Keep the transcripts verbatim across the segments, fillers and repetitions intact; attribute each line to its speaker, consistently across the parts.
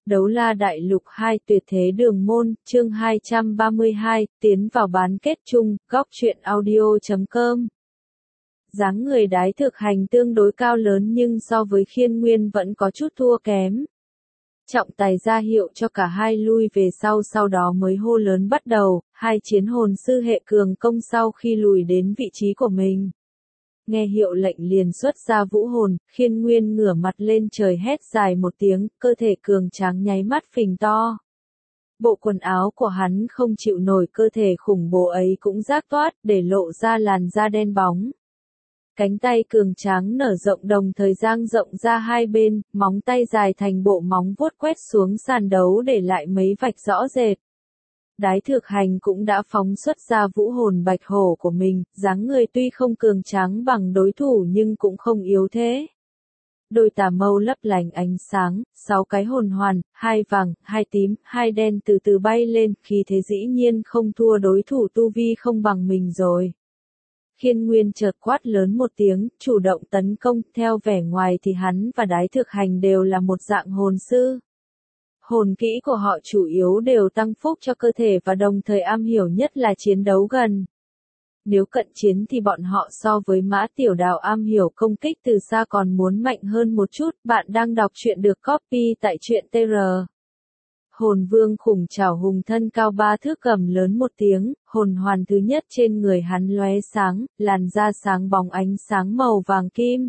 Speaker 1: Đấu la đại lục hai tuyệt thế đường môn, chương hai trăm ba mươi hai, tiến vào bán kết chung, góc truyện audio chấm com. Dáng người Đái Thực Hành tương đối cao lớn nhưng so với Khiên Nguyên vẫn có chút thua kém. Trọng tài ra hiệu cho cả hai lui về sau, sau đó mới hô lớn bắt đầu, hai chiến hồn sư hệ cường công sau khi lùi đến vị trí của mình. Nghe hiệu lệnh liền xuất ra vũ hồn, Khiên Nguyên ngửa mặt lên trời hét dài một tiếng, cơ thể cường tráng nháy mắt phình to. Bộ quần áo của hắn không chịu nổi cơ thể khủng bố ấy cũng rác toát, để lộ ra làn da đen bóng. Cánh tay cường tráng nở rộng đồng thời dang rộng ra hai bên, móng tay dài thành bộ móng vuốt quét xuống sàn đấu để lại mấy vạch rõ rệt. Đái Thực Hành cũng đã phóng xuất ra vũ hồn bạch hổ của mình, dáng người tuy không cường tráng bằng đối thủ nhưng cũng không yếu thế. Đôi tà mâu lấp lánh ánh sáng, sáu cái hồn hoàn, hai vàng, hai tím, hai đen từ từ bay lên, khi thế dĩ nhiên không thua đối thủ tu vi không bằng mình rồi. Khiên Nguyên chợt quát lớn một tiếng, chủ động tấn công, theo vẻ ngoài thì hắn và Đái Thực Hành đều là một dạng hồn sư. Hồn kỹ của họ chủ yếu đều tăng phúc cho cơ thể và đồng thời am hiểu nhất là chiến đấu gần. Nếu cận chiến thì bọn họ so với Mã Tiểu Đào am hiểu công kích từ xa còn muốn mạnh hơn một chút. Bạn đang đọc truyện được copy tại truyện tê rờ. Hồn vương khủng trảo hùng thân cao ba thước gầm lớn một tiếng, hồn hoàn thứ nhất trên người hắn lóe sáng, làn da sáng bóng ánh sáng màu vàng kim.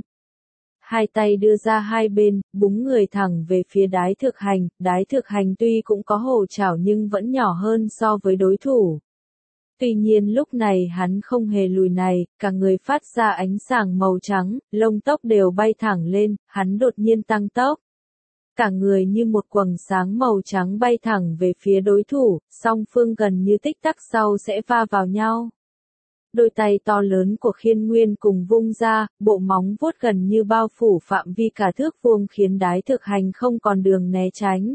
Speaker 1: Hai tay đưa ra hai bên, búng người thẳng về phía Đái Thực Hành. Đái Thực Hành tuy cũng có hổ trảo nhưng vẫn nhỏ hơn so với đối thủ. Tuy nhiên lúc này hắn không hề lùi này, cả người phát ra ánh sáng màu trắng, lông tóc đều bay thẳng lên, hắn đột nhiên tăng tốc. Cả người như một quầng sáng màu trắng bay thẳng về phía đối thủ, song phương gần như tích tắc sau sẽ va vào nhau. Đôi tay to lớn của Khiên Nguyên cùng vung ra, bộ móng vuốt gần như bao phủ phạm vi cả thước vuông khiến Đái Thực Hành không còn đường né tránh.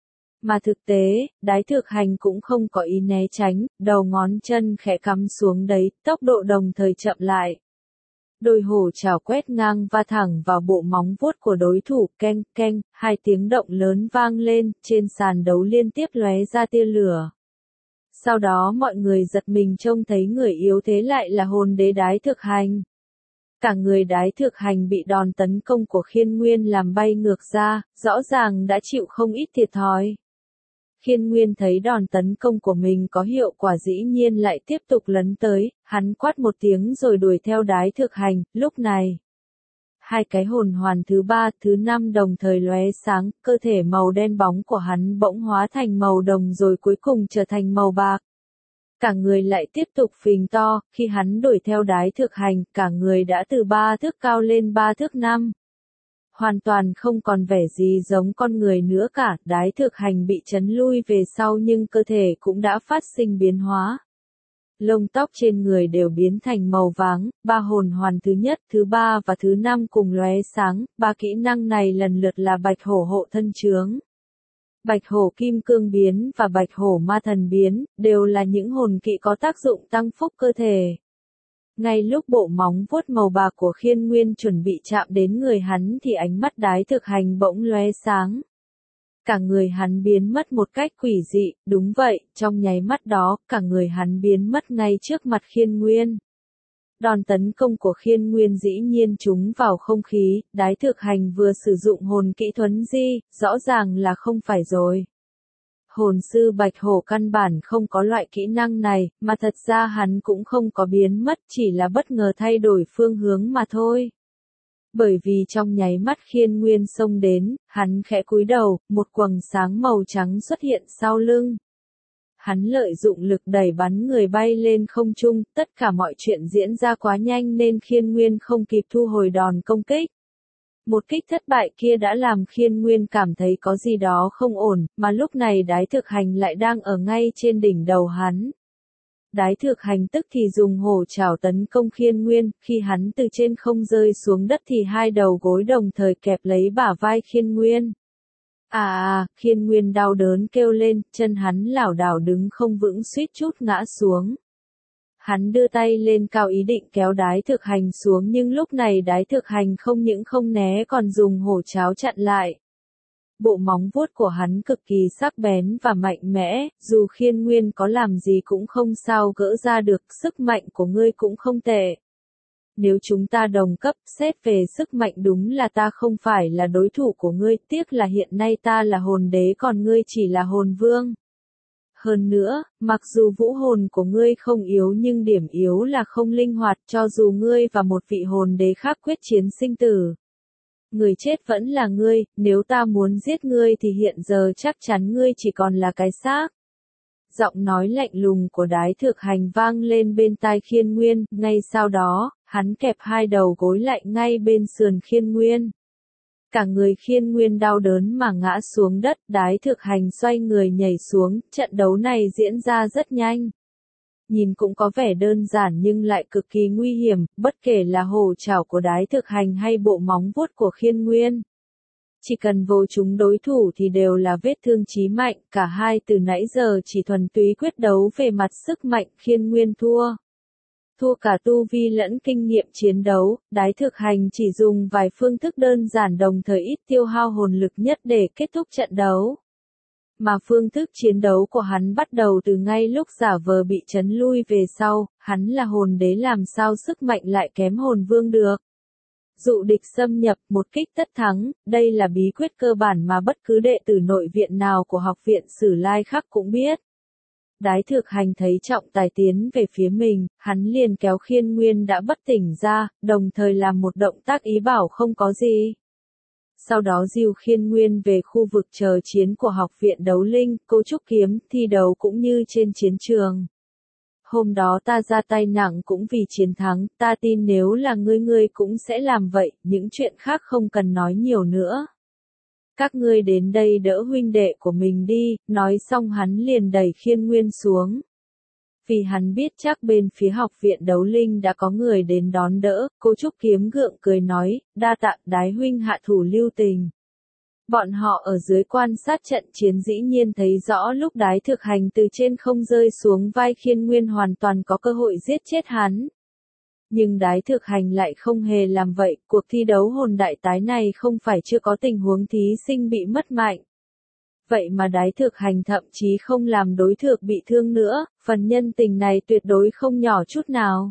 Speaker 1: Mà thực tế, Đái Thực Hành cũng không có ý né tránh, đầu ngón chân khẽ cắm xuống đấy, tốc độ đồng thời chậm lại. Đôi hổ trảo quét ngang va thẳng vào bộ móng vuốt của đối thủ, keng keng, hai tiếng động lớn vang lên, trên sàn đấu liên tiếp lóe ra tia lửa. Sau đó mọi người giật mình trông thấy người yếu thế lại là hồn đế Đái Thực Hành. Cả người Đái Thực Hành bị đòn tấn công của Khiên Nguyên làm bay ngược ra, rõ ràng đã chịu không ít thiệt thòi. Khiên Nguyên thấy đòn tấn công của mình có hiệu quả dĩ nhiên lại tiếp tục lấn tới, hắn quát một tiếng rồi đuổi theo Đái Thực Hành, lúc này. Hai cái hồn hoàn thứ ba, thứ năm đồng thời lóe sáng, cơ thể màu đen bóng của hắn bỗng hóa thành màu đồng rồi cuối cùng trở thành màu bạc. Cả người lại tiếp tục phình to, khi hắn đuổi theo Đái Thực Hành, cả người đã từ ba thước cao lên ba thước năm. Hoàn toàn không còn vẻ gì giống con người nữa cả, Đái Thực Hành bị chấn lui về sau nhưng cơ thể cũng đã phát sinh biến hóa. Lông tóc trên người đều biến thành màu vàng, ba hồn hoàn thứ nhất, thứ ba và thứ năm cùng lóe sáng, ba kỹ năng này lần lượt là Bạch Hổ hộ thân chướng, Bạch Hổ kim cương biến và Bạch Hổ ma thần biến, đều là những hồn kỹ có tác dụng tăng phúc cơ thể. Ngay lúc bộ móng vuốt màu bạc của Khiên Nguyên chuẩn bị chạm đến người hắn thì ánh mắt Đái Thực Hành bỗng lóe sáng. Cả người hắn biến mất một cách quỷ dị, đúng vậy, trong nháy mắt đó, cả người hắn biến mất ngay trước mặt Khiên Nguyên. Đòn tấn công của Khiên Nguyên dĩ nhiên trúng vào không khí, Đái Thực Hành vừa sử dụng hồn kỹ thuấn di, rõ ràng là không phải rồi. Hồn sư Bạch Hổ căn bản không có loại kỹ năng này, mà thật ra hắn cũng không có biến mất, chỉ là bất ngờ thay đổi phương hướng mà thôi. Bởi vì trong nháy mắt Khiên Nguyên xông đến, hắn khẽ cúi đầu, một quầng sáng màu trắng xuất hiện sau lưng. Hắn lợi dụng lực đẩy bắn người bay lên không trung, tất cả mọi chuyện diễn ra quá nhanh nên Khiên Nguyên không kịp thu hồi đòn công kích. Một kích thất bại kia đã làm Khiên Nguyên cảm thấy có gì đó không ổn, mà lúc này Đái Thực Hành lại đang ở ngay trên đỉnh đầu hắn. Đái Thực Hành tức thì dùng hổ trảo tấn công Khiên Nguyên, khi hắn từ trên không rơi xuống đất thì hai đầu gối đồng thời kẹp lấy bả vai Khiên Nguyên. À à, Khiên Nguyên đau đớn kêu lên, chân hắn lảo đảo đứng không vững suýt chút ngã xuống. Hắn đưa tay lên cao ý định kéo Đái Thực Hành xuống nhưng lúc này Đái Thực Hành không những không né còn dùng hổ trảo chặn lại. bộ móng vuốt của hắn cực kỳ sắc bén và mạnh mẽ, dù Khiên Nguyên có làm gì cũng không sao gỡ ra được, sức mạnh của ngươi cũng không tệ. Nếu chúng ta đồng cấp, xét về sức mạnh đúng là ta không phải là đối thủ của ngươi, tiếc là hiện nay ta là hồn đế còn ngươi chỉ là hồn vương. Hơn nữa, mặc dù vũ hồn của ngươi không yếu nhưng điểm yếu là không linh hoạt, cho dù ngươi và một vị hồn đế khác quyết chiến sinh tử. Người chết vẫn là ngươi, nếu ta muốn giết ngươi thì hiện giờ chắc chắn ngươi chỉ còn là cái xác. Giọng nói lạnh lùng của Đái Thực Hành vang lên bên tai Khiên Nguyên, ngay sau đó, hắn kẹp hai đầu gối lại ngay bên sườn Khiên Nguyên. Cả người Khiên Nguyên đau đớn mà ngã xuống đất, Đái Thực Hành xoay người nhảy xuống, trận đấu này diễn ra rất nhanh. Nhìn cũng có vẻ đơn giản nhưng lại cực kỳ nguy hiểm, bất kể là hổ chảo của Đái Thực Hành hay bộ móng vuốt của Khiên Nguyên. Chỉ cần vô chúng đối thủ thì đều là vết thương chí mạnh, cả hai từ nãy giờ chỉ thuần túy quyết đấu về mặt sức mạnh, Khiên Nguyên thua. Thua cả tu vi lẫn kinh nghiệm chiến đấu, Đái Thực Hành chỉ dùng vài phương thức đơn giản đồng thời ít tiêu hao hồn lực nhất để kết thúc trận đấu. Mà phương thức chiến đấu của hắn bắt đầu từ ngay lúc giả vờ bị trấn lui về sau, hắn là hồn đế làm sao sức mạnh lại kém hồn vương được. Dụ địch xâm nhập, một kích tất thắng, đây là bí quyết cơ bản mà bất cứ đệ tử nội viện nào của học viện Sử Lai Khắc cũng biết. Đái Thực Hành thấy trọng tài tiến về phía mình, hắn liền kéo Khiên Nguyên đã bất tỉnh ra, đồng thời làm một động tác ý bảo không có gì. Sau đó dìu Khiên Nguyên về khu vực chờ chiến của học viện đấu linh, cấu trúc kiếm, thi đấu cũng như trên chiến trường. Hôm đó ta ra tay nặng cũng vì chiến thắng, ta tin nếu là ngươi ngươi cũng sẽ làm vậy, những chuyện khác không cần nói nhiều nữa. Các ngươi đến đây đỡ huynh đệ của mình đi, nói xong hắn liền đẩy Khiên Nguyên xuống. Vì hắn biết chắc bên phía học viện đấu linh đã có người đến đón đỡ, Cô Trúc Kiếm gượng cười nói, đa tạ Đái huynh hạ thủ lưu tình. Bọn họ ở dưới quan sát trận chiến dĩ nhiên thấy rõ lúc Đái Thực Hành từ trên không rơi xuống vai Khiên Nguyên hoàn toàn có cơ hội giết chết hắn. Nhưng Đái Thực Hành lại không hề làm vậy, cuộc thi đấu hồn đại tái này không phải chưa có tình huống thí sinh bị mất mạnh. Vậy mà Đái Thực Hành thậm chí không làm đối thủ bị thương nữa, phần nhân tình này tuyệt đối không nhỏ chút nào.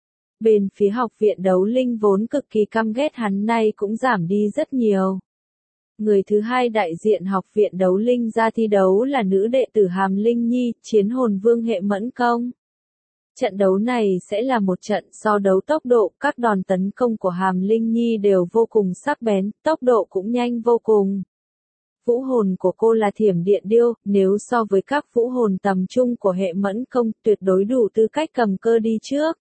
Speaker 1: Bên phía học viện đấu linh vốn cực kỳ căm ghét hắn nay cũng giảm đi rất nhiều. Người thứ hai đại diện học viện đấu linh ra thi đấu là nữ đệ tử Hàm Linh Nhi, chiến hồn vương hệ mẫn công. Trận đấu này sẽ là một trận so đấu tốc độ, các đòn tấn công của Hàm Linh Nhi đều vô cùng sắc bén, tốc độ cũng nhanh vô cùng. Vũ hồn của cô là thiểm điện điêu, nếu so với các vũ hồn tầm trung của hệ mẫn công, tuyệt đối đủ tư cách cầm cơ đi trước.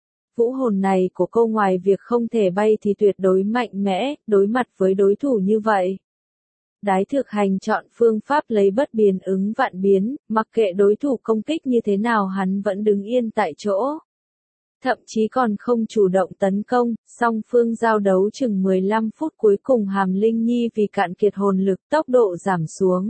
Speaker 1: Vũ hồn này của cô ngoài việc không thể bay thì tuyệt đối mạnh mẽ, đối mặt với đối thủ như vậy. Đái Thực Hành chọn phương pháp lấy bất biến ứng vạn biến, mặc kệ đối thủ công kích như thế nào hắn vẫn đứng yên tại chỗ. Thậm chí còn không chủ động tấn công, song phương giao đấu chừng mười lăm phút cuối cùng Hàm Linh Nhi vì cạn kiệt hồn lực tốc độ giảm xuống.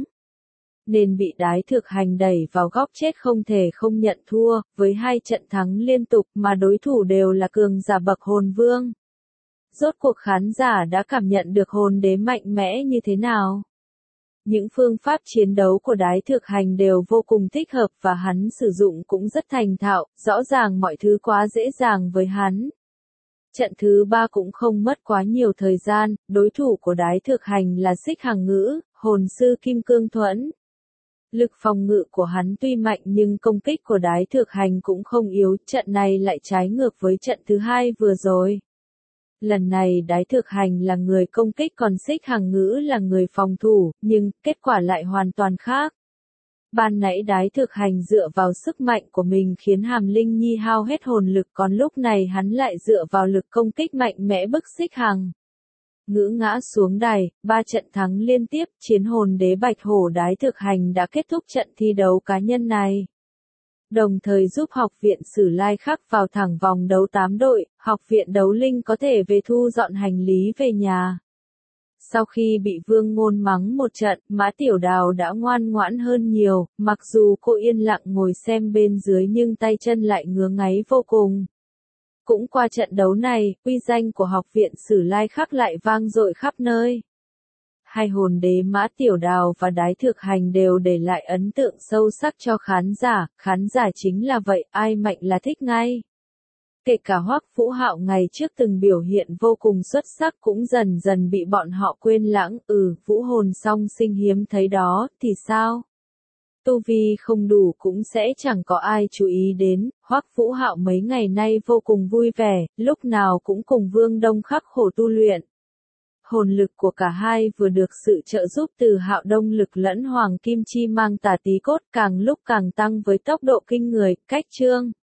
Speaker 1: Nên bị Đái Thực Hành đẩy vào góc chết không thể không nhận thua, với hai trận thắng liên tục mà đối thủ đều là cường giả bậc hồn vương. Rốt cuộc khán giả đã cảm nhận được hồn đế mạnh mẽ như thế nào. Những phương pháp chiến đấu của Đái Thực Hành đều vô cùng thích hợp và hắn sử dụng cũng rất thành thạo, rõ ràng mọi thứ quá dễ dàng với hắn. Trận thứ ba cũng không mất quá nhiều thời gian, đối thủ của Đái Thực Hành là Xích Hằng Ngữ, hồn sư Kim Cương Thuẫn. Lực phòng ngự của hắn tuy mạnh nhưng công kích của Đái Thực Hành cũng không yếu, trận này lại trái ngược với trận thứ hai vừa rồi. Lần này Đái Thực Hành là người công kích còn Xích Hằng Ngữ là người phòng thủ, nhưng kết quả lại hoàn toàn khác. Ban nãy Đái Thực Hành dựa vào sức mạnh của mình khiến Hàm Linh Nhi hao hết hồn lực, còn lúc này hắn lại dựa vào lực công kích mạnh mẽ bức Xích Hằng Ngữ ngã xuống đài, ba trận thắng liên tiếp, chiến hồn đế Bạch Hổ Đái Thực Hành đã kết thúc trận thi đấu cá nhân này. Đồng thời giúp học viện Sử Lai Khắc vào thẳng vòng đấu tám đội, học viện đấu linh có thể về thu dọn hành lý về nhà. Sau khi bị Vương Ngôn mắng một trận, Mã Tiểu Đào đã ngoan ngoãn hơn nhiều, mặc dù cô yên lặng ngồi xem bên dưới nhưng tay chân lại ngứa ngáy vô cùng. Cũng qua trận đấu này, uy danh của học viện Sử Lai Khắc lại vang dội khắp nơi. Hai hồn đế Mã Tiểu Đào và Đái Thực Hành đều để lại ấn tượng sâu sắc cho khán giả, khán giả chính là vậy, ai mạnh là thích ngay. Kể cả Hoắc Vũ Hạo ngày trước từng biểu hiện vô cùng xuất sắc cũng dần dần bị bọn họ quên lãng, ừ, vũ hồn song sinh hiếm thấy đó, thì sao? Tu vi không đủ cũng sẽ chẳng có ai chú ý đến, Hoắc Vũ Hạo mấy ngày nay vô cùng vui vẻ, lúc nào cũng cùng Vương Đông khắc khổ tu luyện. Hồn lực của cả hai vừa được sự trợ giúp từ Hạo Đông lực lẫn Hoàng Kim Chi mang tà tí cốt càng lúc càng tăng với tốc độ kinh người, cách chương.